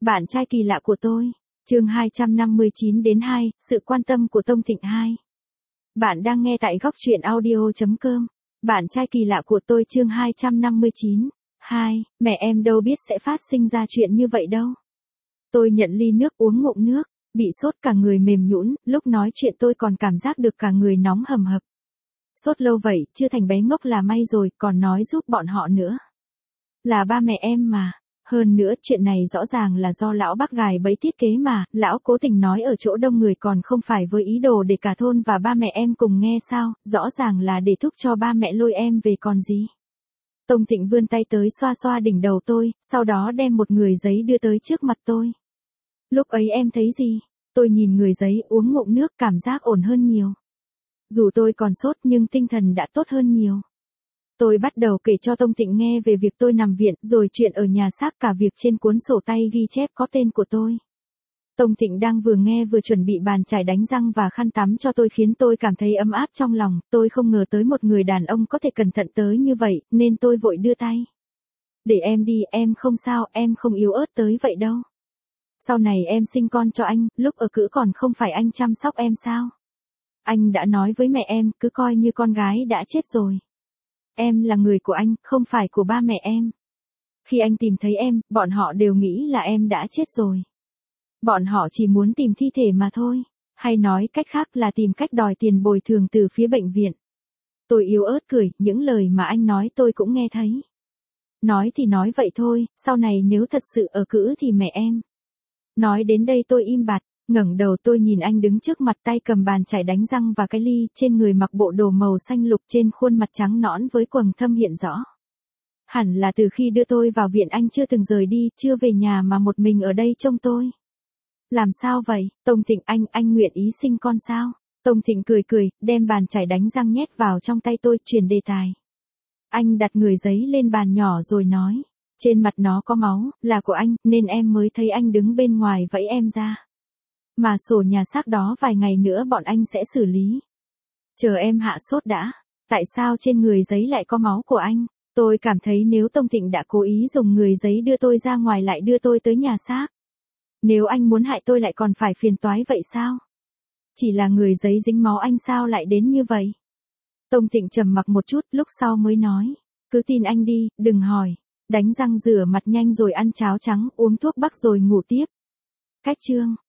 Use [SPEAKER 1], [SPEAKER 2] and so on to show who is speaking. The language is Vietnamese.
[SPEAKER 1] Bạn trai kỳ lạ của tôi. Chương 259 đến 2, sự quan tâm của Tông Thịnh 2. Bạn đang nghe tại góc truyện audio.com. Bạn trai kỳ lạ của tôi chương 259. 2, mẹ em đâu biết sẽ phát sinh ra chuyện như vậy đâu. Tôi nhận ly nước uống ngụm nước, bị sốt cả người mềm nhũn, lúc nói chuyện tôi còn cảm giác được cả người nóng hầm hập. Sốt lâu vậy, chưa thành bé ngốc là may rồi, còn nói giúp bọn họ nữa. Là ba mẹ em mà. Hơn nữa chuyện này rõ ràng là do lão bác gài bẫy thiết kế mà, lão cố tình nói ở chỗ đông người còn không phải với ý đồ để cả thôn và ba mẹ em cùng nghe sao, rõ ràng là để thúc cho ba mẹ lôi em về còn gì. Tông Thịnh vươn tay tới xoa xoa đỉnh đầu tôi, sau đó đem một người giấy đưa tới trước mặt tôi. Lúc ấy em thấy gì? Tôi nhìn người giấy uống ngụm nước cảm giác ổn hơn nhiều. Dù tôi còn sốt nhưng tinh thần đã tốt hơn nhiều. Tôi bắt đầu kể cho Tông Thịnh nghe về việc tôi nằm viện, rồi chuyện ở nhà xác, cả việc trên cuốn sổ tay ghi chép có tên của tôi. Tông Thịnh đang vừa nghe vừa chuẩn bị bàn chải đánh răng và khăn tắm cho tôi khiến tôi cảm thấy ấm áp trong lòng, tôi không ngờ tới một người đàn ông có thể cẩn thận tới như vậy, nên tôi vội đưa tay. Để em đi, em không sao, em không yếu ớt tới vậy đâu. Sau này em sinh con cho anh, lúc ở cữ còn không phải anh chăm sóc em sao? Anh đã nói với mẹ em, cứ coi như con gái đã chết rồi. Em là người của anh, không phải của ba mẹ em. Khi anh tìm thấy em, bọn họ đều nghĩ là em đã chết rồi. Bọn họ chỉ muốn tìm thi thể mà thôi. Hay nói cách khác là tìm cách đòi tiền bồi thường từ phía bệnh viện. Tôi yếu ớt cười, những lời mà anh nói tôi cũng nghe thấy. Nói thì nói vậy thôi, sau này nếu thật sự ở cữ thì mẹ em. Nói đến đây tôi im bặt, ngẩng đầu tôi nhìn anh đứng trước mặt, tay cầm bàn chải đánh răng và cái ly, trên người mặc bộ đồ màu xanh lục, trên khuôn mặt trắng nõn với quầng thâm hiện rõ. Hẳn là từ khi đưa tôi vào viện anh chưa từng rời đi, chưa về nhà mà một mình ở đây trông tôi. Làm sao vậy, Tông Thịnh, anh nguyện ý sinh con sao? Tông Thịnh cười cười, đem bàn chải đánh răng nhét vào trong tay tôi, chuyển đề tài. Anh đặt người giấy lên bàn nhỏ rồi nói, trên mặt nó có máu, là của anh, nên em mới thấy anh đứng bên ngoài vẫy em ra. Mà sổ nhà xác đó vài ngày nữa bọn anh sẽ xử lý. Chờ em hạ sốt đã. Tại sao trên người giấy lại có máu của anh? Tôi cảm thấy nếu Tông Thịnh đã cố ý dùng người giấy đưa tôi ra ngoài lại đưa tôi tới nhà xác. Nếu anh muốn hại tôi lại còn phải phiền toái vậy sao? Chỉ là người giấy dính máu anh sao lại đến như vậy? Tông Thịnh trầm mặc một chút, lúc sau mới nói. Cứ tin anh đi, đừng hỏi. Đánh răng rửa mặt nhanh rồi ăn cháo trắng, uống thuốc bắc rồi ngủ tiếp. Cách chương